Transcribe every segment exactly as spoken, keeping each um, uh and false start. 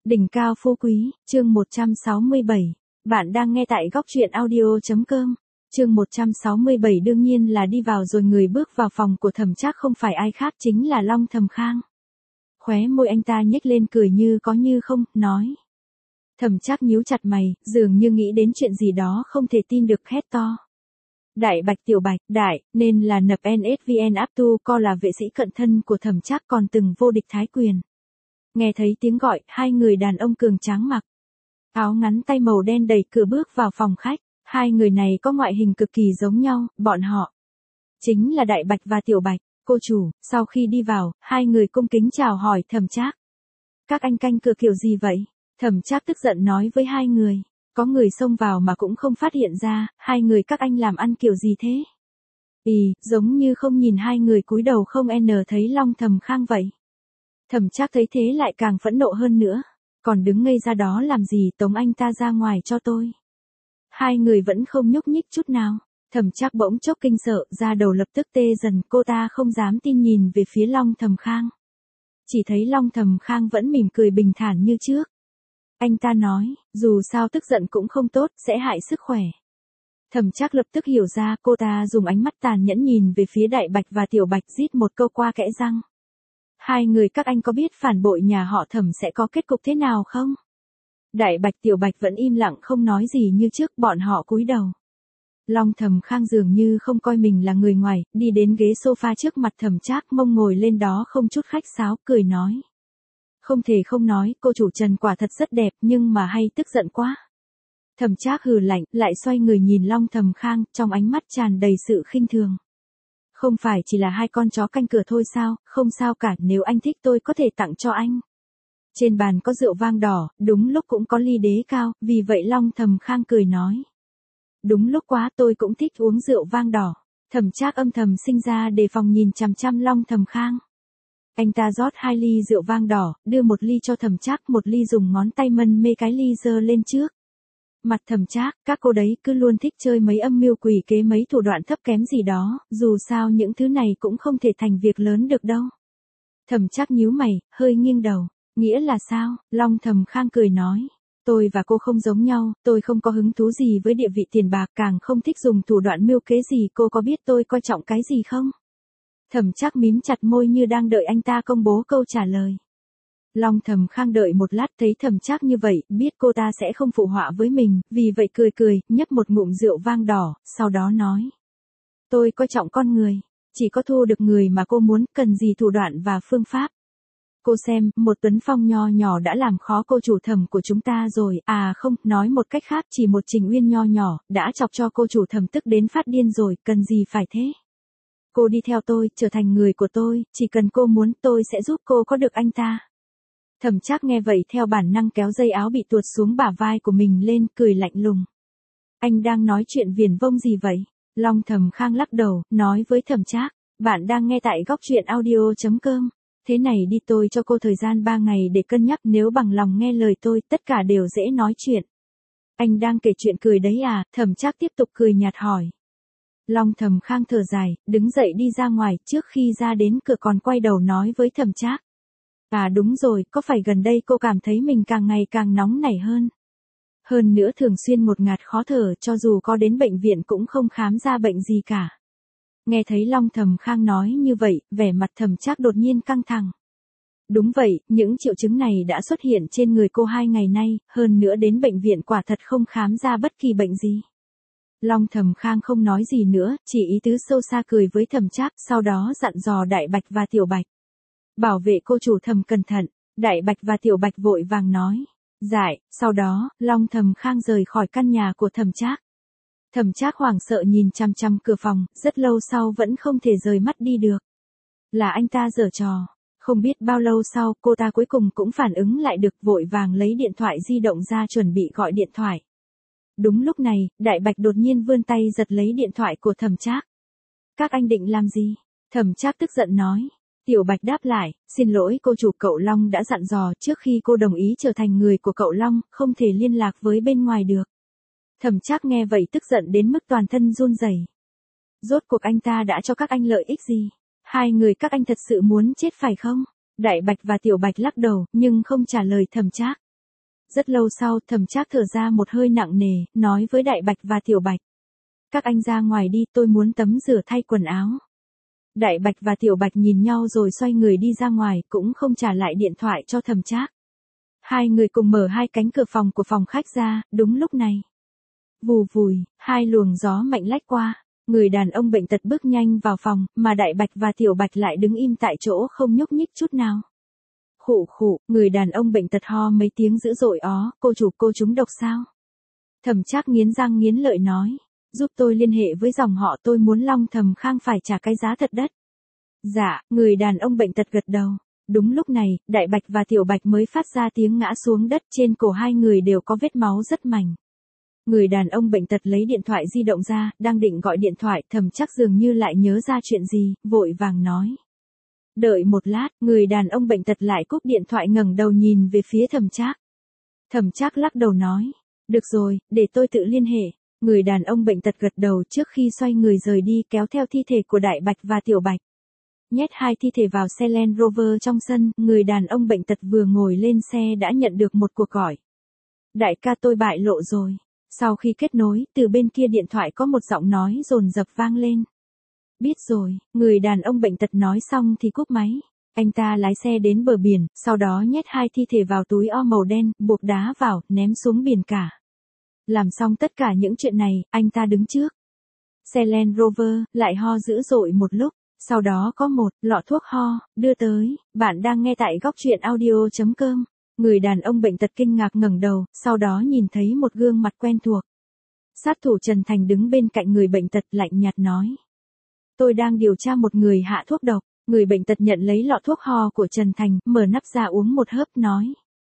Đỉnh cao phú quý, chương một trăm sáu mươi bảy. Bạn đang nghe tại góc truyện audio chấm com. Chương một trăm sáu mươi bảy đương nhiên là đi vào rồi người bước vào phòng của Thẩm Trác không phải ai khác chính là Long Thầm Khang. Khóe môi anh ta nhếch lên cười như có như không, nói. Thẩm Trác nhíu chặt mày, dường như nghĩ đến chuyện gì đó không thể tin được hét to. Đại Bạch Tiểu Bạch, đại, nên là nập en ét vê en Abdu co là vệ sĩ cận thân của Thẩm Trác còn từng vô địch thái quyền. Nghe thấy tiếng gọi, hai người đàn ông cường tráng mặc áo ngắn tay màu đen đẩy cửa bước vào phòng khách. Hai người này có ngoại hình cực kỳ giống nhau, bọn họ chính là Đại Bạch và Tiểu Bạch. Cô chủ, sau khi đi vào, hai người cung kính chào hỏi Thẩm Trác. Các anh canh cửa kiểu gì vậy? Thẩm Trác tức giận nói với hai người. Có người xông vào mà cũng không phát hiện ra, hai người các anh làm ăn kiểu gì thế? Ý, giống như không nhìn hai người cúi đầu không n thấy Long Thầm Khang vậy. Thẩm Trác thấy thế lại càng phẫn nộ hơn nữa. Còn đứng ngây ra đó làm gì, tống anh ta ra ngoài cho tôi. Hai người vẫn không nhúc nhích chút nào. Thẩm Trác bỗng chốc kinh sợ, da đầu lập tức tê dần, cô ta không dám tin nhìn về phía Long Thầm Khang. Chỉ thấy Long Thầm Khang vẫn mỉm cười bình thản như trước. Anh ta nói, dù sao tức giận cũng không tốt, sẽ hại sức khỏe. Thẩm Trác lập tức hiểu ra, cô ta dùng ánh mắt tàn nhẫn nhìn về phía Đại Bạch và Tiểu Bạch, rít một câu qua kẽ răng. Hai người các anh có biết phản bội nhà họ Thẩm sẽ có kết cục thế nào không? Đại Bạch Tiểu Bạch vẫn im lặng không nói gì như trước, bọn họ cúi đầu. Long Thầm Khang dường như không coi mình là người ngoài, đi đến ghế sofa trước mặt Thẩm Trác, mông ngồi lên đó không chút khách sáo, cười nói. Không thể không nói, cô chủ Trần quả thật rất đẹp, nhưng mà hay tức giận quá. Thẩm Trác hừ lạnh, lại xoay người nhìn Long Thầm Khang, trong ánh mắt tràn đầy sự khinh thường. Không phải chỉ là hai con chó canh cửa thôi sao, không sao cả, nếu anh thích tôi có thể tặng cho anh. Trên bàn có rượu vang đỏ, đúng lúc cũng có ly đế cao, vì vậy Long Thầm Khang cười nói. Đúng lúc quá, tôi cũng thích uống rượu vang đỏ. Thẩm Trác âm thầm sinh ra đề phòng nhìn chằm chằm Long Thầm Khang. Anh ta rót hai ly rượu vang đỏ, đưa một ly cho Thẩm Trác, một ly dùng ngón tay mân mê cái ly giơ lên trước. Mặt Thẩm Trác, các cô đấy cứ luôn thích chơi mấy âm mưu quỷ kế mấy thủ đoạn thấp kém gì đó, dù sao những thứ này cũng không thể thành việc lớn được đâu. Thẩm Trác nhíu mày, hơi nghiêng đầu, nghĩa là sao? Long Thầm Khang cười nói, tôi và cô không giống nhau, tôi không có hứng thú gì với địa vị tiền bạc, càng không thích dùng thủ đoạn mưu kế gì, cô có biết tôi coi trọng cái gì không? Thẩm Trác mím chặt môi như đang đợi anh ta công bố câu trả lời. Long Thầm Khang đợi một lát thấy Thẩm Trác như vậy, biết cô ta sẽ không phụ họa với mình, vì vậy cười cười, nhấp một ngụm rượu vang đỏ, sau đó nói. Tôi coi trọng con người, chỉ có thu được người mà cô muốn, cần gì thủ đoạn và phương pháp. Cô xem, một Tuấn Phong nho nhỏ đã làm khó cô chủ Thẩm của chúng ta rồi, à không, nói một cách khác, chỉ một Trình Uyên nho nhỏ, đã chọc cho cô chủ Thẩm tức đến phát điên rồi, cần gì phải thế. Cô đi theo tôi, trở thành người của tôi, chỉ cần cô muốn tôi sẽ giúp cô có được anh ta. Thẩm Trác nghe vậy theo bản năng kéo dây áo bị tuột xuống bả vai của mình lên, cười lạnh lùng. Anh đang nói chuyện viển vông gì vậy? Long Thầm Khang lắc đầu, nói với Thẩm Trác, bạn đang nghe tại góc truyện audio chấm com. Thế này đi, tôi cho cô thời gian ba ngày để cân nhắc, nếu bằng lòng nghe lời tôi, tất cả đều dễ nói chuyện. Anh đang kể chuyện cười đấy à? Thẩm Trác tiếp tục cười nhạt hỏi. Long Thầm Khang thở dài, đứng dậy đi ra ngoài, trước khi ra đến cửa còn quay đầu nói với Thẩm Trác. À đúng rồi, có phải gần đây cô cảm thấy mình càng ngày càng nóng nảy hơn? Hơn nữa thường xuyên ngột ngạt khó thở, cho dù có đến bệnh viện cũng không khám ra bệnh gì cả. Nghe thấy Long Thầm Khang nói như vậy, vẻ mặt Thẩm Trác đột nhiên căng thẳng. Đúng vậy, những triệu chứng này đã xuất hiện trên người cô hai ngày nay, hơn nữa đến bệnh viện quả thật không khám ra bất kỳ bệnh gì. Long Thầm Khang không nói gì nữa, chỉ ý tứ sâu xa cười với Thẩm Trác, sau đó dặn dò Đại Bạch và Tiểu Bạch. Bảo vệ cô chủ Thẩm cẩn thận. Đại Bạch và Tiểu Bạch vội vàng nói. Dại, sau đó, Long Thầm Khang rời khỏi căn nhà của Thẩm Trác. Thẩm Trác hoảng sợ nhìn chằm chằm cửa phòng, rất lâu sau vẫn không thể rời mắt đi được. Là anh ta giở trò. Không biết bao lâu sau, cô ta cuối cùng cũng phản ứng lại được, vội vàng lấy điện thoại di động ra chuẩn bị gọi điện thoại. Đúng lúc này, Đại Bạch đột nhiên vươn tay giật lấy điện thoại của Thẩm Trác. Các anh định làm gì? Thẩm Trác tức giận nói. Tiểu Bạch đáp lại, xin lỗi cô chủ, cậu Long đã dặn dò trước khi cô đồng ý trở thành người của cậu Long, không thể liên lạc với bên ngoài được. Thẩm Trác nghe vậy tức giận đến mức toàn thân run rẩy. Rốt cuộc anh ta đã cho các anh lợi ích gì? Hai người các anh thật sự muốn chết phải không? Đại Bạch và Tiểu Bạch lắc đầu, nhưng không trả lời Thẩm Trác. Rất lâu sau, Thẩm Trác thở ra một hơi nặng nề, nói với Đại Bạch và Tiểu Bạch. Các anh ra ngoài đi, tôi muốn tắm rửa thay quần áo. Đại Bạch và Tiểu Bạch nhìn nhau rồi xoay người đi ra ngoài, cũng không trả lại điện thoại cho Thẩm Trác. Hai người cùng mở hai cánh cửa phòng của phòng khách ra, đúng lúc này. Vù vùi, hai luồng gió mạnh lách qua, người đàn ông bệnh tật bước nhanh vào phòng, mà Đại Bạch và Tiểu Bạch lại đứng im tại chỗ không nhúc nhích chút nào. Khụ khụ, người đàn ông bệnh tật ho mấy tiếng dữ dội ó, cô chủ cô trúng độc sao? Thẩm Trác nghiến răng nghiến lợi nói, giúp tôi liên hệ với dòng họ, tôi muốn Long Thầm Khang phải trả cái giá thật đắt. Dạ, người đàn ông bệnh tật gật đầu. Đúng lúc này, Đại Bạch và Tiểu Bạch mới phát ra tiếng ngã xuống đất, trên cổ hai người đều có vết máu rất mảnh. Người đàn ông bệnh tật lấy điện thoại di động ra, đang định gọi điện thoại, Thẩm Trác dường như lại nhớ ra chuyện gì, vội vàng nói. Đợi một lát, người đàn ông bệnh tật lại cúp điện thoại ngẩng đầu nhìn về phía Thẩm Trác. Thẩm Trác lắc đầu nói, được rồi, để tôi tự liên hệ. Người đàn ông bệnh tật gật đầu trước khi xoay người rời đi, kéo theo thi thể của Đại Bạch và Tiểu Bạch. Nhét hai thi thể vào xe Land Rover trong sân, người đàn ông bệnh tật vừa ngồi lên xe đã nhận được một cuộc gọi. Đại ca, tôi bại lộ rồi. Sau khi kết nối, từ bên kia điện thoại có một giọng nói dồn dập vang lên. Biết rồi, người đàn ông bệnh tật nói xong thì cúp máy. Anh ta lái xe đến bờ biển, sau đó nhét hai thi thể vào túi o màu đen, buộc đá vào, ném xuống biển cả. Làm xong tất cả những chuyện này, anh ta đứng trước xe Land Rover, lại ho dữ dội một lúc. Sau đó có một lọ thuốc ho đưa tới. Bạn đang nghe tại góc truyện audio chấm com. Người đàn ông bệnh tật kinh ngạc ngẩng đầu, sau đó nhìn thấy một gương mặt quen thuộc. Sát thủ Trần Thành đứng bên cạnh người bệnh tật, lạnh nhạt nói. Tôi đang điều tra một người hạ thuốc độc. Người bệnh tật nhận lấy lọ thuốc ho của Trần Thành, mở nắp ra uống một hớp, nói.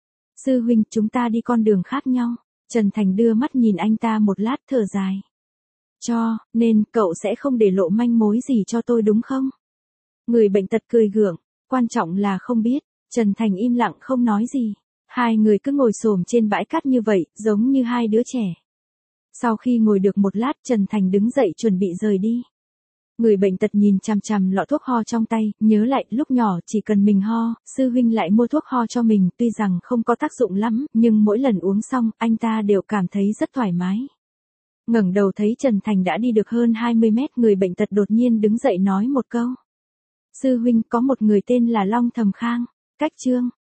Sư huynh, chúng ta đi con đường khác nhau. Trần Thành đưa mắt nhìn anh ta một lát, thở dài. Cho, nên, cậu sẽ không để lộ manh mối gì cho tôi đúng không? Người bệnh tật cười gượng, quan trọng là không biết. Trần Thành im lặng không nói gì. Hai người cứ ngồi xổm trên bãi cát như vậy, giống như hai đứa trẻ. Sau khi ngồi được một lát, Trần Thành đứng dậy chuẩn bị rời đi. Người bệnh tật nhìn chằm chằm lọ thuốc ho trong tay, nhớ lại lúc nhỏ chỉ cần mình ho, sư huynh lại mua thuốc ho cho mình, tuy rằng không có tác dụng lắm, nhưng mỗi lần uống xong, anh ta đều cảm thấy rất thoải mái. Ngẩng đầu thấy Trần Thành đã đi được hơn hai mươi mét, người bệnh tật đột nhiên đứng dậy nói một câu. Sư huynh, có một người tên là Long Thầm Khang, cách Trương